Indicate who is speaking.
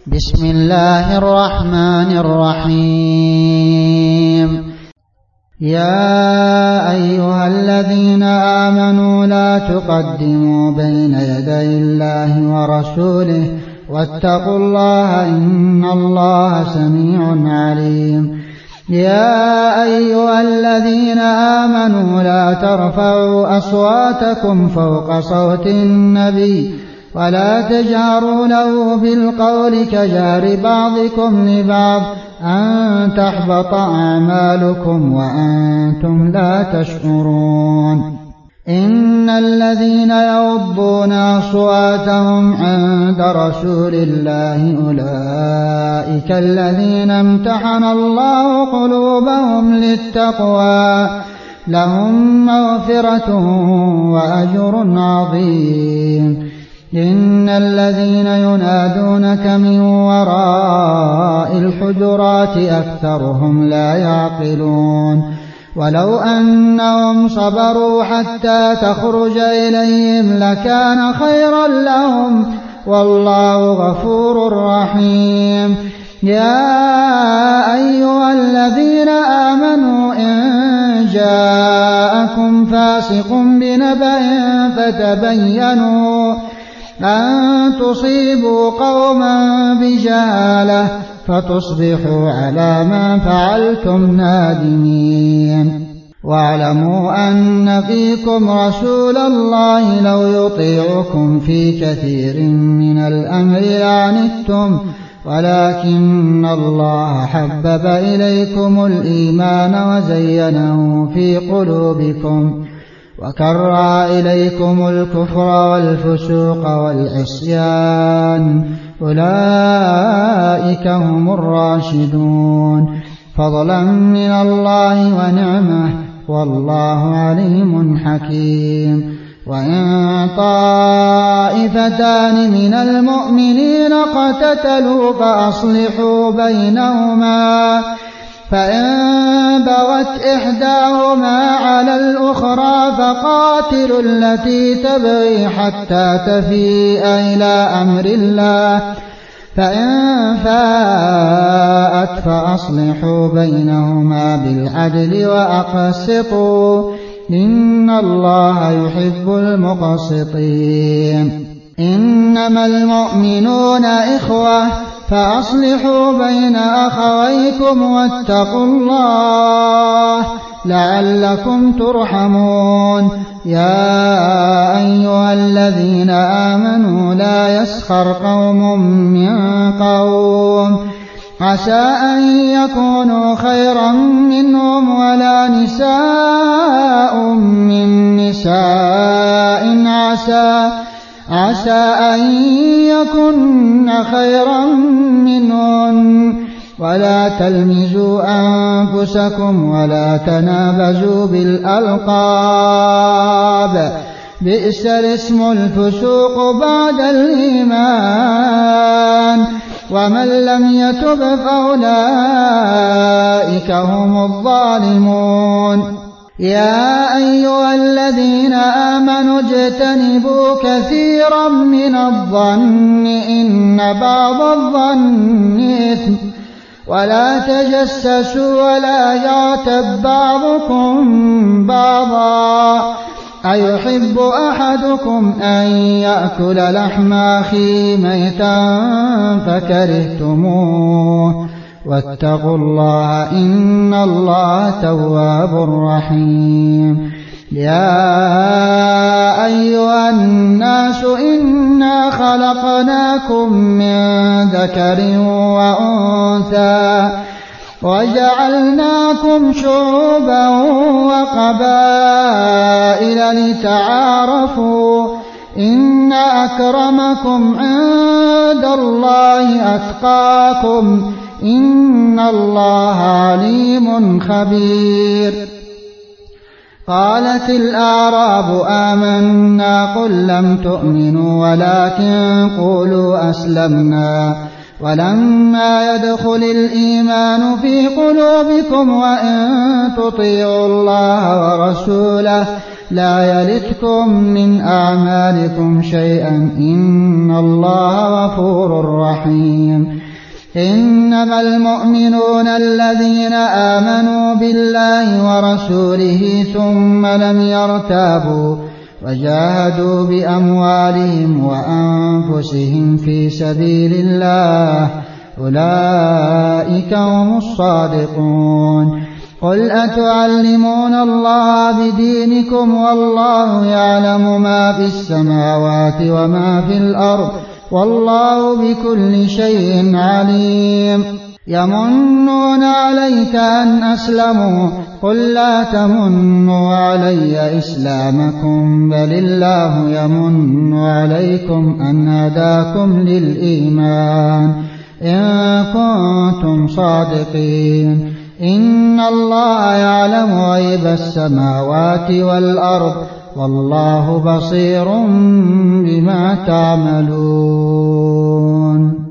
Speaker 1: بسم الله الرحمن الرحيم. يا أيها الذين آمنوا لا تقدموا بين يدي الله ورسوله واتقوا الله إن الله سميع عليم. يا أيها الذين آمنوا لا ترفعوا أصواتكم فوق صوت النبي ولا تجهروا له بالقول كجهر بعضكم لبعض أن تحبط أعمالكم وأنتم لا تشعرون. إن الذين يغضون أصواتهم عند رسول الله أولئك الذين امتحن الله قلوبهم للتقوى لهم مغفرة وأجر عظيم. إن الذين ينادونك من وراء الحجرات أكثرهم لا يعقلون. ولو أنهم صبروا حتى تخرج إليهم لكان خيرا لهم والله غفور رحيم. يا أيها الذين آمنوا إن جاءكم فاسق بنبأ فتبينوا أن تصيبوا قوما بجهالة فتصبحوا على ما فعلتم نادمين. واعلموا أن فيكم رسول الله لو يطيعكم في كثير من الأمر لعنتم ولكن الله حبب إليكم الإيمان وزينه في قلوبكم وكره إليكم الكفر والفسوق والعصيان أولئك هم الراشدون فضلا من الله ونعمه والله عليم حكيم. وإن طائفتان من المؤمنين اقتتلوا فأصلحوا بينهما فإن بغت إحداهما على الأخرى فقاتلوا التي تبغي حتى تفيء إلى أمر الله فإن فاءت فأصلحوا بينهما بالعدل وأقسطوا إن الله يحب المقسطين. إنما المؤمنون إخوة فأصلحوا بين أخويكم واتقوا الله لعلكم ترحمون. يا أيها الذين آمنوا لا يسخر قوم من قوم عسى أن يكونوا خيرا منهم ولا نساء من نساء عسى أن يكن خيرا منهن ولا تلمزوا أنفسكم ولا تنابزوا بالألقاب بئس الاسم الفسوق بعد الإيمان ومن لم يتب فأولئك هم الظالمون. يا أيها الذين آمنوا اجتنبوا كثيرا من الظن إن بعض الظن إثم ولا تجسسوا ولا يغتب بعضكم بعضا أيحب أحدكم أن يأكل لحم أخيه ميتا فكرهتموه واتقوا الله إن الله تواب رحيم. يا أيها الناس إنا خلقناكم من ذكر وأنثى وجعلناكم شعوبا وقبائل لتعارفوا إن أكرمكم عند الله أتقاكم إن الله عليم خبير. قالت الأعراب آمنا قل لم تؤمنوا ولكن قولوا أسلمنا ولما يدخل الإيمان في قلوبكم وإن تطيعوا الله ورسوله لا يلتكم من أعمالكم شيئا إن الله غفور رحيم. إنما المؤمنون الذين آمنوا بالله ورسوله ثم لم يرتابوا وجاهدوا بأموالهم وأنفسهم في سبيل الله أولئك هم الصادقون. قل أتعلمون الله بدينكم والله يعلم ما في السماوات وما في الأرض والله بكل شيء عليم. يمنون عليك أن أسلموا قل لا تمنوا علي إسلامكم بل الله يمن عليكم أن هداكم للإيمان إن كنتم صادقين. إن الله يعلم غيب السماوات والأرض والله بصير بما تعملون.